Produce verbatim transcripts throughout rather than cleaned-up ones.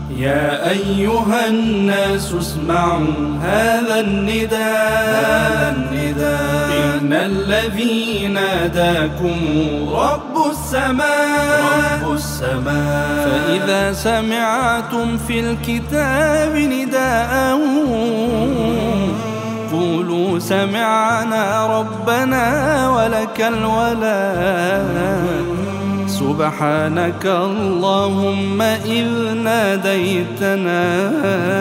يا أيها الناس اسمعوا هذا النداء إن الذي ناداكم رب السماء رب السماء فإذا سمعتم في الكتاب نداء قولوا سمعنا ربنا ولك الولاء سبحانك اللهم إذ ناديتنا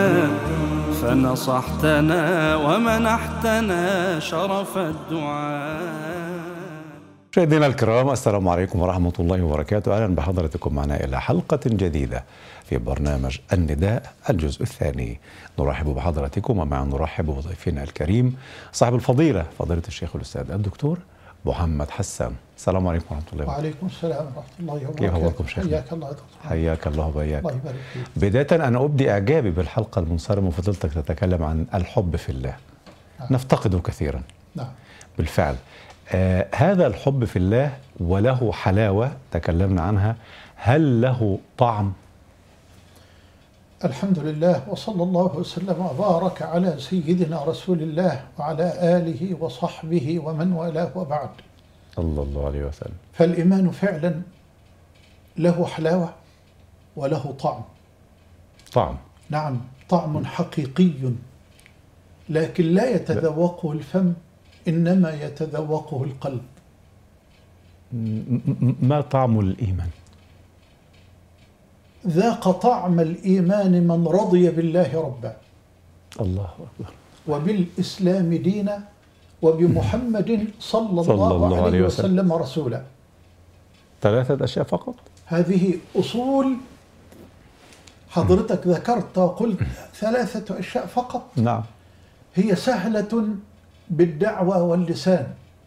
فنصحتنا ومنحتنا شرف الدعاء. مشاهدينا الكرام، السلام عليكم ورحمة الله وبركاته. أهلا بحضرتكم معنا إلى حلقة جديدة في برنامج النداء الجزء الثاني. نرحب بحضرتكم ومع نرحب بضيفنا الكريم صاحب الفضيلة فضيلة الشيخ الأستاذ الدكتور محمد حسان. السلام عليكم ورحمة الله وبركاته. وعليكم السلام ورحمة الله وبركاته. كيف أخباركم شيخنا؟ حياك الله دكتور. حياك الله وبياك. الله يبارك فيك. بداية أنا أبدي إعجابي بالحلقة المنصرمة وفضلتك تتكلم عن الحب في الله. نعم. نفتقده كثيرا. نعم. بالفعل. آه هذا الحب في الله وله حلاوة تكلمنا عنها، هل له طعم؟ الحمد لله، وصلى الله وسلم وبارك على سيدنا رسول الله وعلى آله وصحبه ومن والاه وبعد. صلى الله عليه وسلم. فالإيمان فعلا له حلاوة وله طعم. طعم. نعم، طعم حقيقي لكن لا يتذوقه الفم، إنما يتذوقه القلب. ما طعم الإيمان؟ ذاق طعم الإيمان من رضي بالله ربا، الله أكبر، وبالإسلام دينا، وبمحمد صلى الله, صلى الله عليه, عليه وسلم, وسلم رسولا. ثلاثة أشياء فقط. هذه أصول. حضرتك ذكرت وقلت ثلاثة أشياء فقط. نعم. هي سهلة بالدعوة واللسان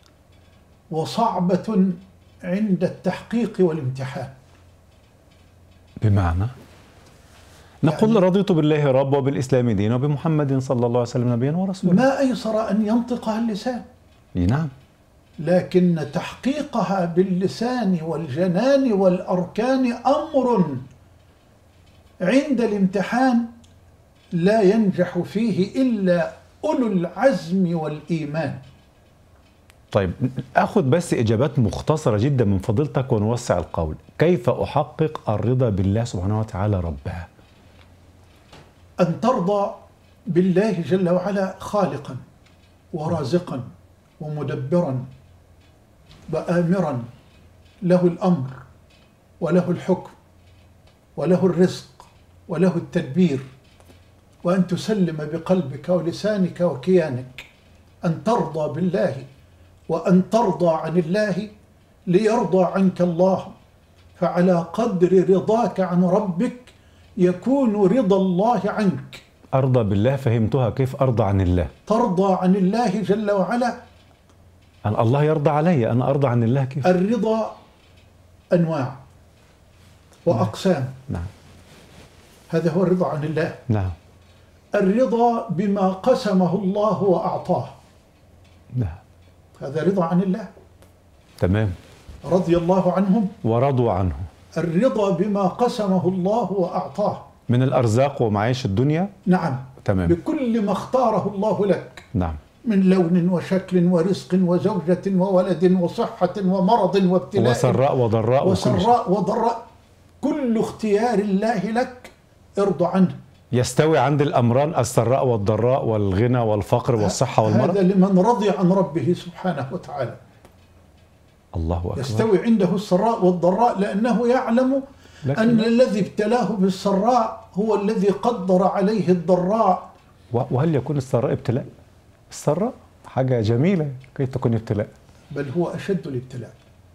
وصعبة عند التحقيق والامتحان. بمعنى نقول يعني رضيت بالله رب وبالإسلام دينا وبمحمد صلى الله عليه وسلم نبيا ورسولا. ما أيسر أن ينطقها اللسان. نعم. لكن تحقيقها باللسان والجنان والأركان أمر عند الامتحان لا ينجح فيه إلا أولو العزم والإيمان. طيب أخذ بس إجابات مختصرة جدا من فضيلتك ونوسع القول. كيف أحقق الرضا بالله سبحانه وتعالى ربها؟ أن ترضى بالله جل وعلا خالقا ورازقا ومدبرا وآمرا، له الأمر وله الحكم وله الرزق وله التدبير، وأن تسلم بقلبك ولسانك وكيانك. أن ترضى بالله وأن ترضى عن الله ليرضى عنك الله، فعلى قدر رضاك عن ربك يكون رضا الله عنك. أرضى بالله فهمتها، كيف أرضى عن الله؟ ترضى عن الله جل وعلا. أن الله يرضى علي، أنا أرضى عن الله كيف؟ الرضا أنواع وأقسام. نعم. هذا هو الرضا عن الله. نعم. الرضا بما قسمه الله وأعطاه، نعم، هذا رضا عن الله. تمام. رضي الله عنهم ورضوا عنه. الرضا بما قسمه الله وأعطاه من الأرزاق ومعيش الدنيا. نعم. تمام. بكل ما اختاره الله لك. نعم. من لون وشكل ورزق وزوجة وولد وصحة ومرض وابتلاء وسراء وضراء وسراء وضراء، كل اختيار الله لك ارضى عنه. يستوي عند الأمران السراء والضراء والغنى والفقر والصحة والمرض. هذا لمن رضي عن ربه سبحانه وتعالى. الله أكبر. يستوي عنده السراء والضراء لأنه يعلم أن الذي ابتلاه بالسراء هو الذي قدر عليه الضراء. وهل يكون السراء ابتلاء؟ السراء حاجة جميلة كي تكون ابتلاء، بل هو أشد الابتلاء.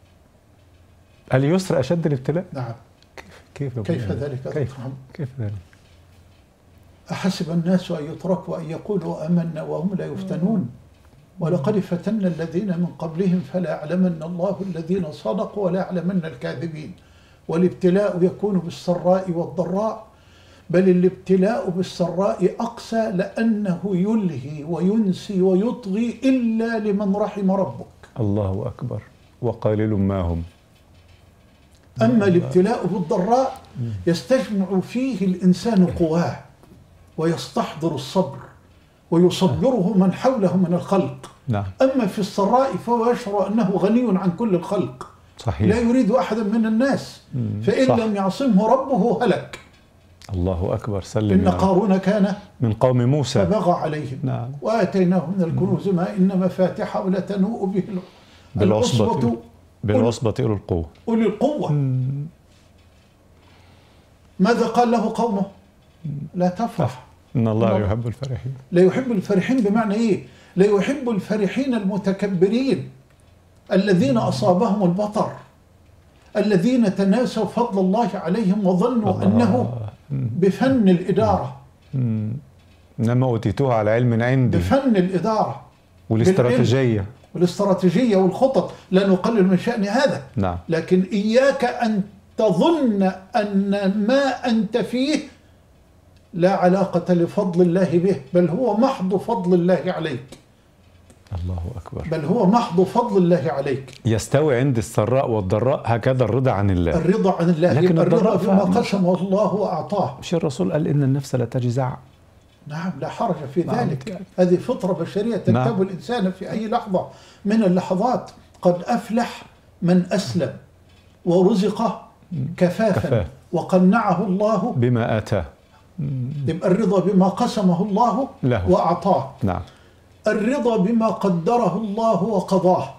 اليسر أشد الابتلاء. نعم. كيف كيف, كيف ذلك؟ كيف, كيف ذلك؟ أحسب الناس أن يتركوا أن يقولوا آمنا وهم لا يفتنون، ولقد فتنا الذين من قبلهم فلا يعلمن الله الذين صدقوا ولا يعلمن الكاذبين. والابتلاء يكون بالسراء والضراء، بل الابتلاء بالسراء أقسى لأنه يلهي وينسي ويطغي إلا لمن رحم ربك. الله أكبر. وقليل ما هم. أما الابتلاء بالضراء يستجمع فيه الإنسان قواه ويستحضر الصبر ويصبره من حوله من الخلق. نعم. أما في السراء فهو يشعر أنه غني عن كل الخلق، صحيح. لا يريد أحدا من الناس، فإن صح. لم يعصمه ربه هلك. الله أكبر. سلم. إن قارون كان من قوم موسى فبغى عليهم. نعم. وآتيناه من الكنوز ما إن مفاتحه لتنوء به بالعصبة بالعصبة أولي القوة. أولي القوة. ماذا قال له قومه؟ لا تفرح إن الله لا يحب الفرحين. لا يحب الفرحين بمعنى إيه؟ لا يحب الفرحين المتكبرين الذين أصابهم البطر، الذين تناسوا فضل الله عليهم وظنوا الله. أنه بفن الإدارة. إنما أوتيتوها على علم عندي. بفن الإدارة والاستراتيجية والاستراتيجية والخطط. لا نقلل من شأن هذا. نعم. لكن إياك أن تظن أن ما أنت فيه لا علاقة لفضل الله به، بل هو محض فضل الله عليك. الله أكبر. بل هو محض فضل الله عليك. يستوي عند السراء والضراء هكذا الرضا عن الله. الرضا عن الله. لكن الرضا بما قسمه الله وأعطاه. مش الرسول قال إن النفس لا تجزع؟ نعم، لا حرج في نعم. ذلك. هذه فطرة بشرية تنتاب نعم. الإنسان في أي لحظة من اللحظات. قد أفلح من أسلم ورزق كفافا كفاف. وقنعه الله بما آتاه. يبقى الرضا بما قسمه الله له وأعطاه. نعم. الرضا بما قدره الله وقضاه.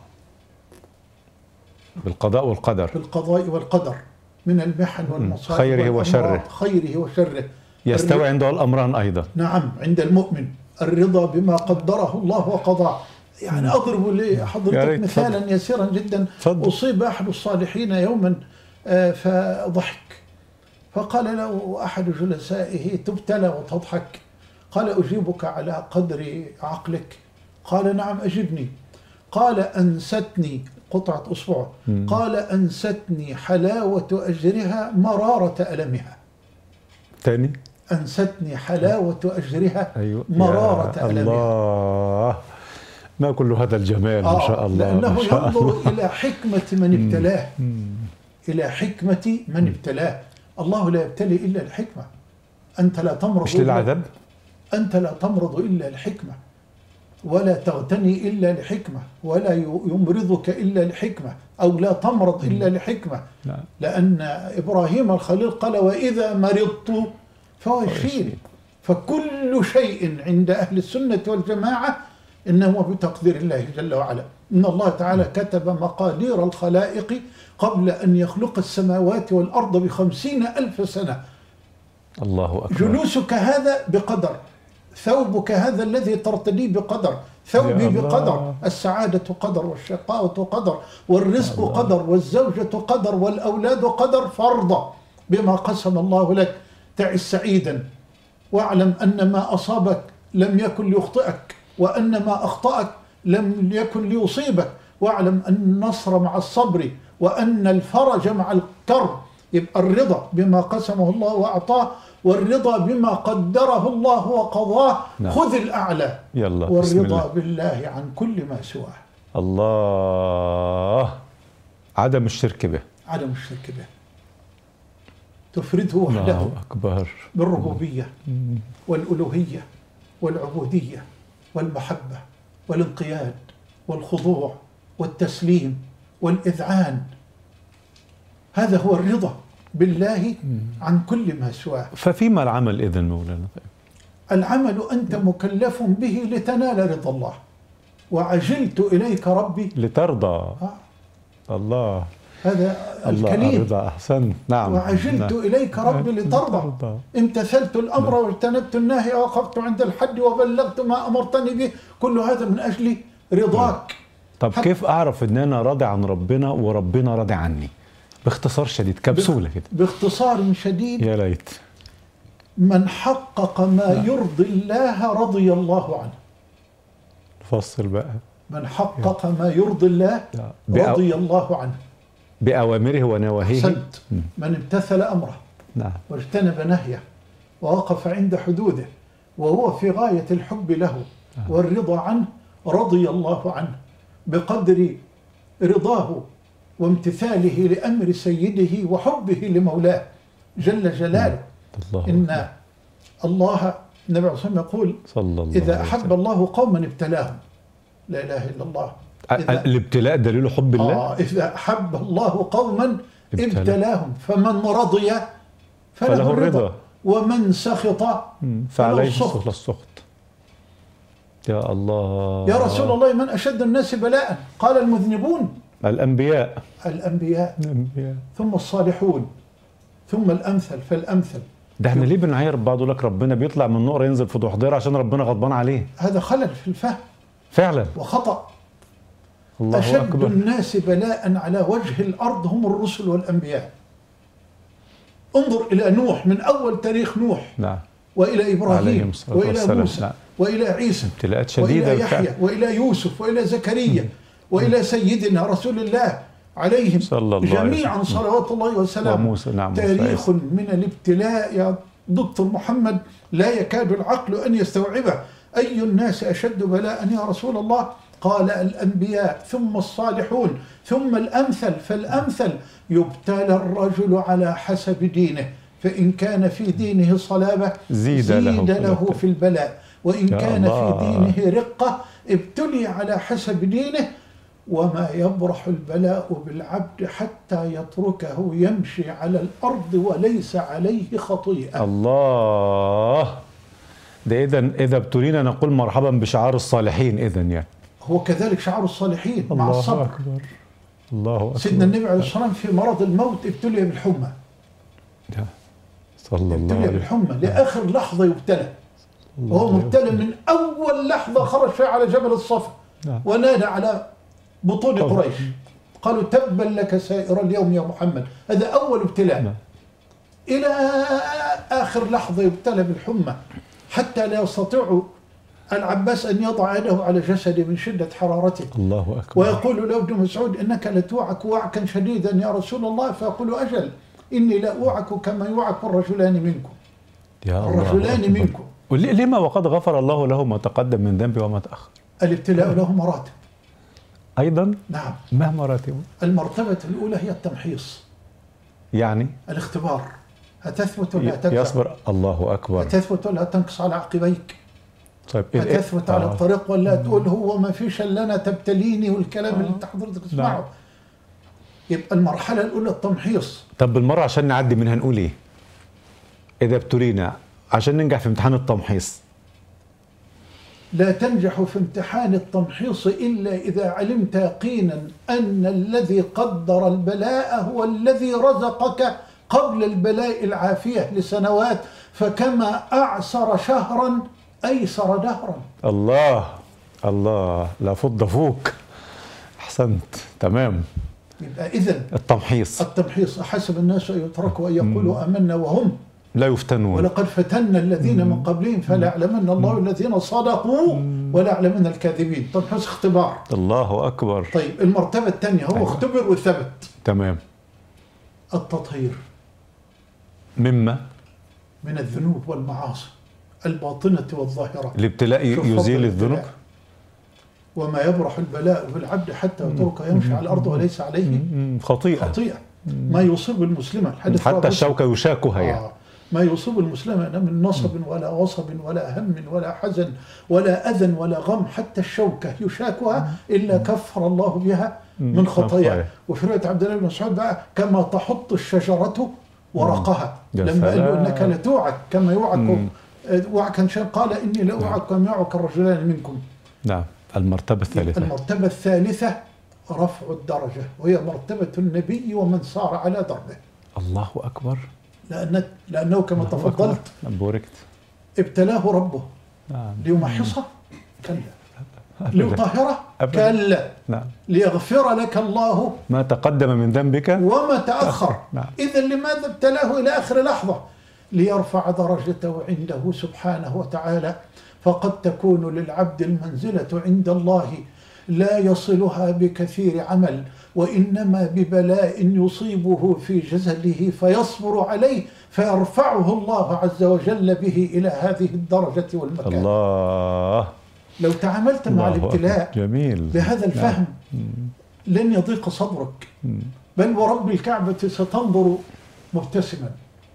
بالقضاء والقدر. بالقضاء والقدر من المحن والمصائب خيره وشره. خيره وشره. يستوي عنده الأمران أيضا. نعم، عند المؤمن الرضا بما قدره الله وقضاه. يعني أضرب لحضرتك مثالا يسيرا جدا. فضل. أصيب أحد الصالحين يوما فضحك، فقال له أحد جلسائه: تبتلى وتضحك؟ قال: أجيبك على قدر عقلك. قال: نعم أجبني. قال: أنستني قطعة أصبعه. قال: أنستني حلاوة أجرها مرارة ألمها. تاني. أنستني حلاوة أجرها أيوة. مرارة ألمها. الله، ما كل هذا الجمال. آه. ما شاء الله. لأنه شاء ينظر الله. إلى حكمة من ابتلاه. إلى حكمة من ابتلاه. الله لا يبتلي إلا الحكمة. أنت لا تمرض مش للعذاب. أنت لا تمرض إلا الحكمة، ولا تغتني إلا لحكمة، ولا يمرضك إلا لحكمة، أو لا تمرض إلا لحكمة. لأن إبراهيم الخليل قال: وإذا مرضت فهو يشفين. فكل شيء عند أهل السنة والجماعة إنه بتقدير الله جل وعلا. إن الله تعالى كتب مقادير الخلائق قبل أن يخلق السماوات والأرض بخمسين ألف سنة. الله أكبر. جلوسك هذا بقدر، ثوبك هذا الذي ترتديه بقدر، ثوبي بقدر، السعادة قدر، والشقاوة قدر، والرزق الله. قدر، والزوجة قدر، والأولاد قدر، فرض بما قسم الله لك. تعس سعيدا، واعلم أن ما أصابك لم يكن ليخطئك، وأن ما أخطأك لم يكن ليصيبك، واعلم أن النصر مع الصبر، وأن الفرج مع الكرب. يبقى الرضا بما قسمه الله وأعطاه، والرضا بما قدره الله وقضاه. نعم. خذ الأعلى. يلا. والرضا بالله عن كل ما سواه. الله. عدم الشرك به. عدم الشرك به. تفرده وحده. الله أكبر. بالربوبية والألوهية والعبودية والمحبة والانقياد والخضوع والتسليم والإذعان. هذا هو الرضا بالله عن كل ما سواه. ففيما العمل إذن مولانا؟ العمل أنت مكلف به لتنال رضا الله. وعجلت إليك ربي لترضى. آه. الله. هذا الكليم. الله. أحسن. نعم. وعجلت نعم. إليك ربي لترضى. امتثلت الأمر واجتنبت النهي، ووقفت عند الحد وبلغت ما أمرتني به. كل هذا من أجل رضاك. طب كيف أعرف أن أنا راضي عن ربنا وربنا راضي عني؟ باختصار شديد، كبسولة كده. باختصار شديد. يا ليت. من حقق ما لا. يرضي الله رضي الله عنه. فصل بقى. من حقق ما يرضي الله لا. رضي الله عنه بأوامره ونواهيه. أحسنت. من امتثل أمره. نعم. واجتنب نهيه ووقف عند حدوده وهو في غاية الحب له نعم. والرضا عنه، رضي الله عنه بقدر رضاه وامتثاله لأمر سيده وحبه لمولاه. جل جلاله. الله إن الله النبي عليه الصلاة والسلام يقول صلى الله إذا عليه أحب وسلم. الله قوما ابتلاهم. لا إله إلا الله. إذا الابتلاء دليل حب الله. آه إذا أحب الله قوما ابتلى. ابتلاهم فمن رضي فله, فله الرضا الرضا. ومن سخط فعليه السخط. السخط. يا الله. يا رسول الله من أشد الناس بلاء؟ قال المذنبون. الأنبياء. الأنبياء الأنبياء ثم الصالحون ثم الأمثل فالأمثل. ده احنا ليه بنعاير بعض؟ لك ربنا بيطلع من نقره ينزل في ضحضيره عشان ربنا غضبان عليه. هذا خلل في الفهم فعلا وخطأ. الله أشد أكبر. الناس بلاء على وجه الأرض هم الرسل والأنبياء. انظر إلى نوح من أول تاريخ نوح نعم. وإلى عليهم إبراهيم الصلاة وإلى والسلام. موسى نعم. وإلى عيسى ابتلاءات شديدة وإلى يحيى بالفعل. وإلى يوسف وإلى زكريا وإلى سيدنا رسول الله عليهم صلى الله عليه جميعا وسلم. صلوات الله وسلامه. وموسى. نعم. تاريخ من الابتلاء يا دكتور محمد لا يكاد العقل أن يستوعبه. أي الناس أشد بلاء يا رسول الله؟ قال الأنبياء ثم الصالحون ثم الأمثل فالأمثل. يبتلى الرجل على حسب دينه، فإن كان في دينه صلابة زيد, زيد له, له في البلاء، وإن كان الله. في دينه رقة ابتلي على حسب دينه. وما يبرح البلاء بالعبد حتى يتركه يمشي على الأرض وليس عليه خطيئة. الله. ده إذا إذا ابتلينا نقول مرحبا بشعار الصالحين. إذا يعني هو كذلك شعار الصالحين مع الله الصبر. أكبر. الله أكبر. سيدنا النبي عليه الصلاة والسلام في مرض الموت ابتلي بالحمى. صلى الله ابتلي عليه بالحمى لآخر لحظة يبتلى، وهو مبتلى من أول لحظة خرج فيها على جبل الصفا ونادى على بطون قريش قالوا تبا لك سائر اليوم يا محمد. هذا أول ابتلاء. إلى آخر لحظة يبتلى بالحمى حتى لا يستطيع العباس أن يضع يده على جسده من شدة حرارته. الله أكبر. ويقول له ابن مسعود إنك لتوعك وعكا شديدا يا رسول الله، فيقول أجل إني لا أوعك كما يوعك الرجلان منكم. يا الرجلان الله منكم. لما وقد غفر الله له ما تقدم من ذنبه وما تأخر. الابتلاء له مراتب أيضا. نعم. ما مراتبه؟ المرتبة الأولى هي التمحيص، يعني الاختبار. هتثبت ولا تكسر؟ يصبر. الله أكبر. هتثبت ولا تنكص على عقبيك؟ طيب هتثبت إيه؟ على آه. الطريق ولا تقول هو ما فيش الا انا تبتليني والكلام آه. اللي انت حضرتك تسمعه؟ نعم. يبقى المرحلة الأولى التمحيص. طب بالمرة عشان نعدي منها نقول إيه؟ إذا ابتلينا عشان ننجح في امتحان التمحيص. لا تنجح في امتحان التمحيص إلا إذا علمت يقينا أن الذي قدر البلاء هو الذي رزقك قبل البلاء العافية لسنوات، فكما أعسر شهرا أيسر دهرا. الله الله. لا فض فوق. أحسنت. تمام. يبقى إذن التمحيص. التمحيص أحسب الناس أن يتركوا أن يقولوا آمنا وهم لا يفتنون. ولقد فتنا الذين من قبلهم فلا يعلمن الله الذين صدقوا ولا يعلمن الكاذبين. تمحيص اختبار. الله أكبر. طيب المرتبة الثانية هو أيوة. اختبر وثبت. تمام. التطهير مما من الذنوب والمعاصي الباطنة والظاهرة. الابتلاء شوف فضل يزيل الابتلاء. الذنوب. وما يبرح البلاء بالعبد حتى يترك يمشي على الأرض وليس عليه خطيئة. خطيئة. ما يصيب المسلم الحديث حتى الشوكة يشاكها يعني. آه. ما يصيب المسلم من نصب ولا وصب ولا هم ولا حزن ولا أذى ولا غم، حتى الشوكة يشاكها إلا كفر الله بها من خطايا. وفي رواية عبد الله بن مسعود بقى كما تحط الشجرة ورقها. لما قال له إنك لتوعك كما يوعك وعكا شان، قال إني لأوعك كما يوعك الرجلان منكم. نعم. المرتبة الثالثة. المرتبة الثالثة رفع الدرجة، وهي مرتبة النبي ومن صار على دربه. الله أكبر. لأن لأنه كما تفضلت بوركت ابتلاه ربه نعم. ليمحصه كلا، ليطهره كلا، نعم. ليغفر لك الله ما تقدم من ذنبك وما تأخر. نعم. إذا لماذا ابتلاه إلى آخر لحظة؟ ليرفع درجته عنده سبحانه وتعالى. فقد تكون للعبد المنزلة عند الله لا يصلها بكثير عمل، وإنما ببلاء يصيبه في جسده فيصبر عليه فيرفعه الله عز وجل به إلى هذه الدرجة والمكان. الله. لو تعاملت مع الابتلاء جميل. بهذا الفهم نعم. لن يضيق صدرك، بل ورب الكعبة ستنظر مبتسما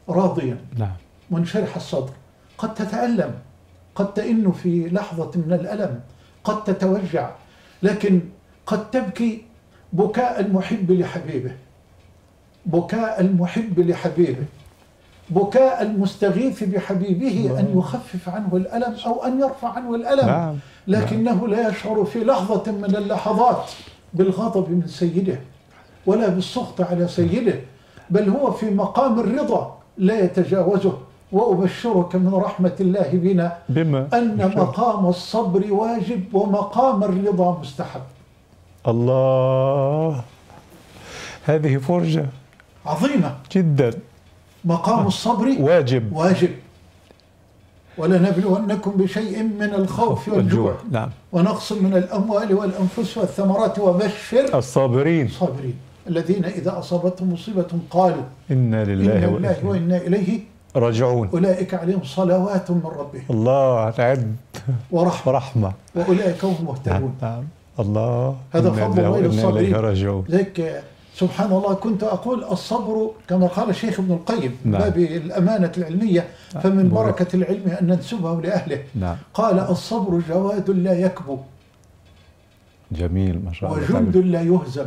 راضيا نعم. منشرح الصدر. قد تتألم، قد تئن في لحظة من الألم، قد تتوجع، لكن قد تبكي بكاء المحب لحبيبه، بكاء المحب لحبيبه، بكاء المستغيث بحبيبه أن يخفف عنه الألم أو أن يرفع عنه الألم. نعم. لكنه لا يشعر في لحظة من اللحظات بالغضب من سيده ولا بالسخط على سيده، بل هو في مقام الرضا لا يتجاوزه. وأبشرك من رحمة الله بنا بما أن مقام الصبر واجب ومقام الرضا مستحب. الله، هذه فرجة عظيمة جدا. مقام الصبر واجب واجب. ولنبلونكم بشيء من الخوف والجوع نعم. ونقص من الأموال والأنفس والثمرات وبشر الصابرين الصابرين الذين إذا أصابتهم مصيبة قالوا إنا لله, إنا لله وإنا إليه راجعون. أولئك عليهم صلوات من ربهم الله تعد ورحمة, ورحمة. وأولئك هم مهتدون. نعم. نعم. الله، هذا فضل الله للصابرين. راجعون. ذلك سبحان الله كنت أقول الصبر كما قال الشيخ ابن القيم نعم. باب الأمانة العلمية فمن بركة العلم أن ننسبه لأهله. نعم. قال الصبر جواد لا يكبو جميل ما شاء الله. وجند لا يهزم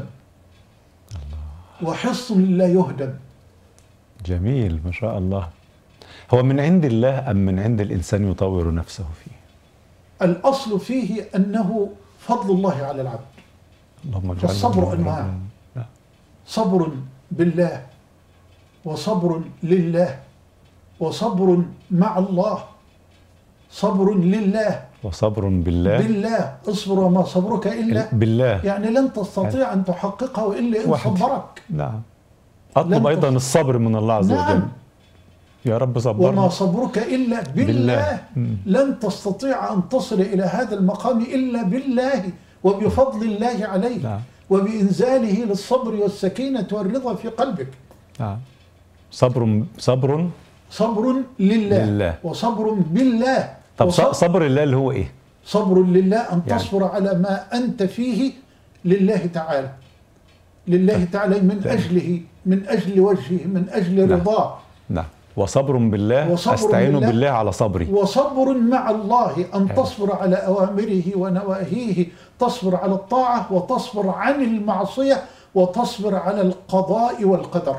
وحصن لا يهدم. جميل ما شاء الله. هو من عند الله أم من عند الإنسان يطور نفسه فيه؟ الأصل فيه أنه فضل الله على العبد. اللهم اجعلنا والصبر أنواع، صبر بالله وصبر لله وصبر مع الله، صبر لله وصبر بالله. بالله اصبر وما صبرك إلا بالله، يعني لن تستطيع أن تحققه إلا إن صبرك. نعم. أطلب أيضا الصبر من الله عز نعم. وجل. يا رب صبرنا. وما صبرك إلا بالله, بالله. لن تستطيع أن تصل إلى هذا المقام إلا بالله وبفضل الله عليه. نعم. وبإنزاله للصبر والسكينة والرضا في قلبك. نعم. صبر صبر صبر لله, لله. وصبر بالله. طب وصبر صبر الله اللي هو إيه؟ صبر لله أن يعني تصبر على ما أنت فيه لله تعالى، لله تعالى من أجله، من أجل وجهه، من أجل رضاه. نعم. وصبر بالله، وصبر أستعين بالله, بالله على صبري. وصبر مع الله أن تصبر على أوامره ونواهيه، تصبر على الطاعة وتصبر عن المعصية وتصبر على القضاء والقدر.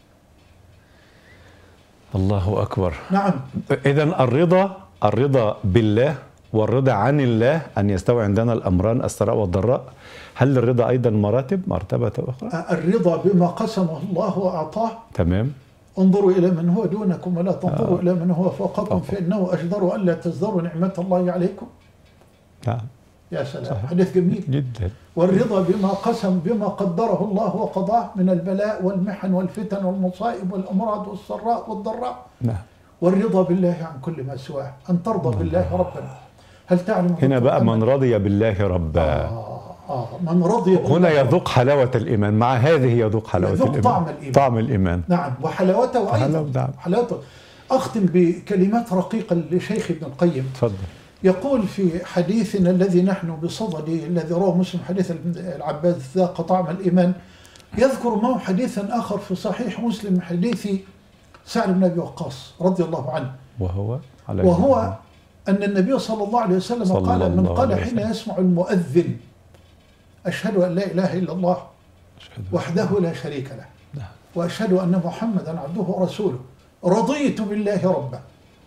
الله أكبر. نعم. إذن الرضا الرضا بالله والرضا عن الله أن يستوي عندنا الأمران السراء والضراء. هل الرضا أيضا مراتب مرتبة أخرى؟ الرضا بما قسمه الله وأعطاه. تمام. انظروا إلى من هو دونكم ولا تنظروا آه. إلى من هو فوقكم فإنه أجدر ألا تزدروا نعمة الله عليكم. نعم. يا سلام، حديث جميل جدا. والرضا بما قسم بما قدره الله وقضاه من البلاء والمحن والفتن والمصائب والأمراض والسراء والضراء. نعم. والرضا بالله عن كل ما سواه، أن ترضى بالله ربا. هل تعلم هنا بقى من رضي بالله ربا. آه آه من رضي بالله هنا يذوق حلاوة الإيمان، مع هذه يذوق حلاوة يذوق الإيمان، طعم الإيمان. طعم الإيمان. نعم، وحلاوته أيضا. نعم. حلاوته. أختم بكلمات رقيقة لشيخ ابن القيم. تفضل. يقول في حديثنا الذي نحن بصدده الذي رواه مسلم حديث العباس ذاق طعم الإيمان، يذكر معه حديثا آخر في صحيح مسلم حديث سعد بن أبي وقاص رضي الله عنه، وهو على وهو أن النبي صلى الله عليه وسلم صلى قال من قال حين يسمع المؤذن أشهد أن لا إله إلا الله وحده لا شريك له وأشهد أن محمدا عبده ورسوله رضيت بالله ربا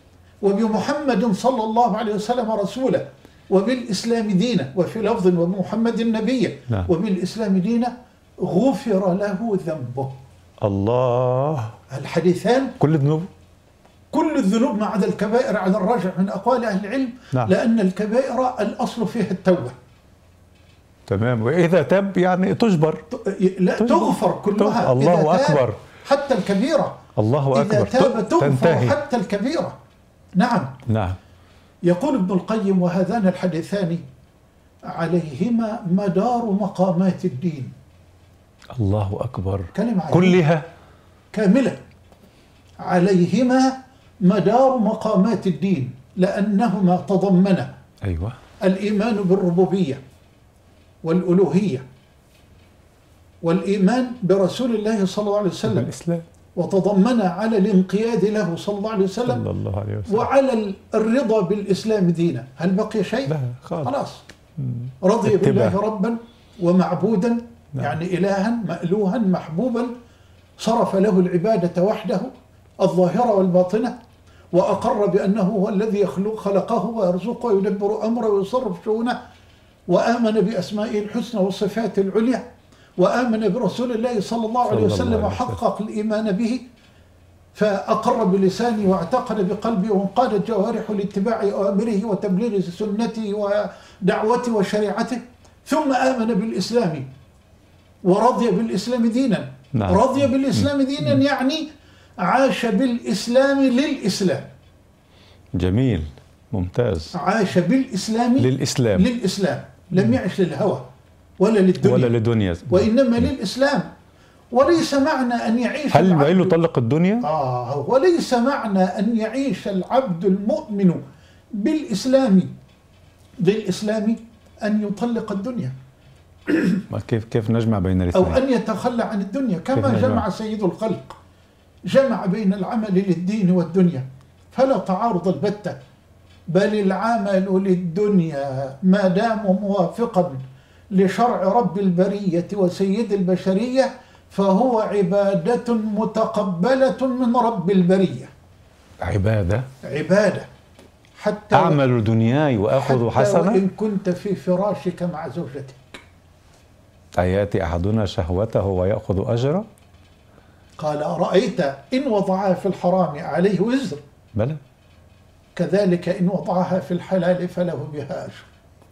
وبمحمد صلى الله عليه وسلم رسولا وبالإسلام دينا، وفي لفظ وبمحمد نبيا وبالإسلام دينا غفر له ذنبه. الله. الحديثان كل الذنوب كل الذنوب ما عدا الكبائر على الراجح من أقوال أهل العلم. نعم. لأن الكبائر الأصل فيها التوبة. تمام. وإذا تاب يعني تجبر لا تجبر. تغفر كلها. الله أكبر. حتى الكبيرة. الله أكبر. إذا تاب تغفر تنتهي. حتى الكبيرة. نعم. نعم. يقول ابن القيم وهذان الحديثان عليهما مدار مقامات الدين. الله أكبر. كلمة كلها كاملة. عليهما مدار مقامات الدين لأنهما تضمنا أيوة. الإيمان بالربوبية والألوهية والإيمان برسول الله صلى الله عليه وسلم الإسلام وتضمن على الانقياد له صلى الله عليه وسلم, صلى الله عليه وسلم وعلى الرضا بالإسلام دينا. هل بقي شيء؟ لا خالص. خلاص رضي بالله ربا ومعبودا، نعم. يعني إلها مألوها محبوبا صرف له العبادة وحده الظاهرة والباطنة، وأقر بأنه هو الذي يخلق خلقه ويرزقه ويدبر أمره ويصرف شؤونه، وآمن بأسمائه الحسنى وصفاته العليا، وآمن برسول الله صلى الله عليه وسلم وحقق الإيمان به، فأقر بلسانه واعتقد بقلبه وانقادت جوارحه لاتباع أوامره وتبليغ سنته ودعوته وشريعته، ثم آمن بالإسلام ورضي بالإسلام دينا. نعم. رضي بالإسلام دينا يعني عاش بالإسلام للإسلام. جميل، ممتاز. عاش بالإسلام للإسلام للإسلام، لم يعش للهوى ولا للدنيا ولا لدنيا، وإنما للإسلام. وليس معنى أن يعيش هل العبد له طلق الدنيا؟ آه وليس معنى أن يعيش العبد المؤمن بالإسلام بالإسلام أن يطلق الدنيا كيف كيف نجمع بين الاثنين؟ أو أن يتخلى عن الدنيا، كما جمع سيد الخلق، جمع بين العمل للدين والدنيا، فلا تعارض البتة، بل العمل للدنيا ما دام موافقا لشرع رب البرية وسيد البشرية فهو عبادة متقبلة من رب البرية. عبادة عبادة حتى أعمل دنياي وأخذ حسنة، إن كنت في فراشك مع زوجتك. أياتي أحدنا شهوته ويأخذ أجره؟ قال أرأيت إن وضعها في الحرام عليه وزر، بلى كذلك إن وضعها في الحلال فله بها أجر.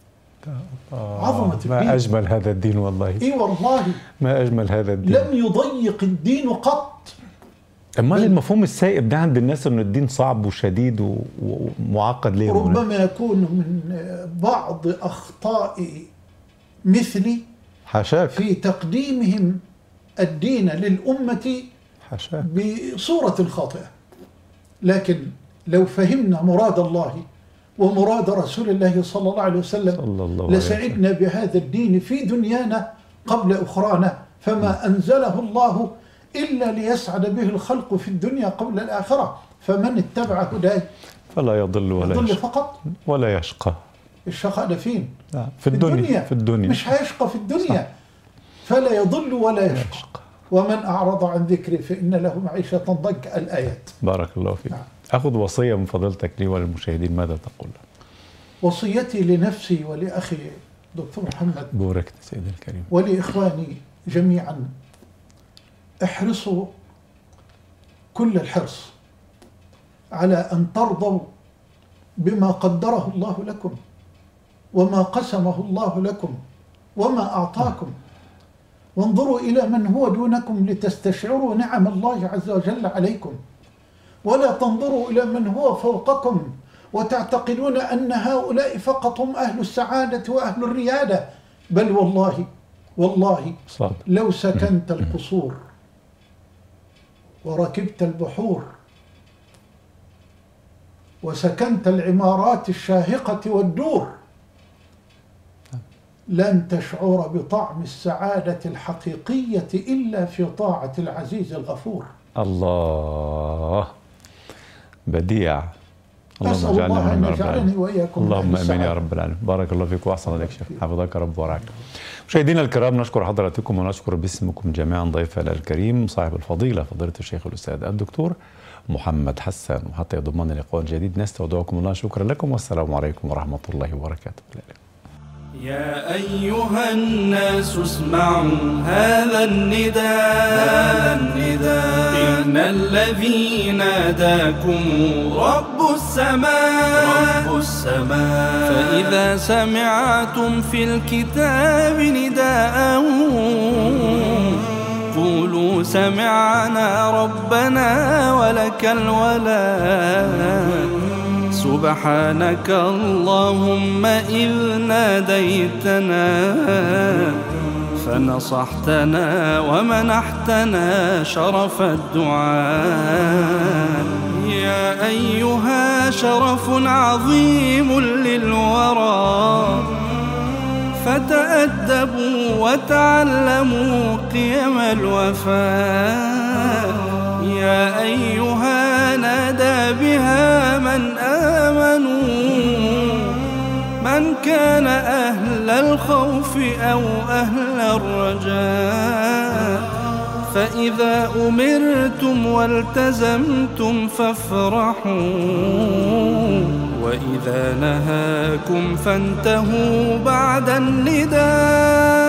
آه عظمة الدين. ما أجمل هذا الدين والله. إي والله ما أجمل هذا الدين. لم يضيق الدين قط. أما المفهوم السائب ده عند الناس إنه الدين صعب وشديد ومعقد ليه؟ ربما يكون من بعض أخطاء مثلي حاشاك في تقديمهم الدين للأمة حاشاك بصورة خاطئة، لكن لو فهمنا مراد الله ومراد رسول الله صلى الله عليه وسلم صلى الله عليه لسعدنا وسلم. بهذا الدين في دنيانا قبل أخرانا، فما أنزله الله إلا ليسعد به الخلق في الدنيا قبل الآخرة، فمن اتبع هداي فلا يضل ولا يضل يشقى فقط. ولا يشقى. الشقاء ده فين؟ في الدنيا. في الدنيا مش هيشقى في الدنيا. صح. فلا يضل ولا يشقى. يشقى. ومن أعرض عن ذكري فإن له معيشة ضنكا. الآيات. بارك الله فيك. نعم. أخذ وصية من فضيلتك لي وللمشاهدين، ماذا تقول؟ وصيتي لنفسي ولأخي دكتور محمد بوركت سيدي الكريم ولإخواني جميعا، احرصوا كل الحرص على أن ترضوا بما قدره الله لكم وما قسمه الله لكم وما أعطاكم، وانظروا إلى من هو دونكم لتستشعروا نعم الله عز وجل عليكم، ولا تنظروا إلى من هو فوقكم وتعتقدون أن هؤلاء فقط هم أهل السعادة وأهل الريادة، بل والله والله صاد. لو سكنت القصور وركبت البحور وسكنت العمارات الشاهقة والدور لن تشعر بطعم السعادة الحقيقية إلا في طاعة العزيز الغفور. الله بديع. اللهم اجعلنا من يجعلني وإياكم. اللهم امين يا رب العالمين. بارك الله فيك واحسن عليك شيخ، حفظك رب ورعاك. مشاهدينا الكرام، نشكر حضراتكم ونشكر باسمكم جميعا ضيفنا الكريم صاحب الفضيله فضيله الشيخ الاستاذ الدكتور محمد حسان، وحتى يضمن لقاء جديد نستودعكم الله. شكرا لكم والسلام عليكم ورحمه الله وبركاته. يا أيها الناس اسمعوا هذا النداء, هذا النداء إن الذي ناداكم رب السماء, رب السماء فإذا سمعتم في الكتاب نداء قولوا سمعنا ربنا ولك الولاء. سبحانك اللهم إذ ناديتنا فنصحتنا ومنحتنا شرف الدعاء. يا أيها شرف عظيم للورى فتأدبوا وتعلموا قيم الوفاء. يا أيها نادى بها من آمنوا، من كان أهل الخوف أو أهل الرجاء. فإذا أمرتم والتزمتم فافرحوا، وإذا نهاكم فانتهوا بعد النداء.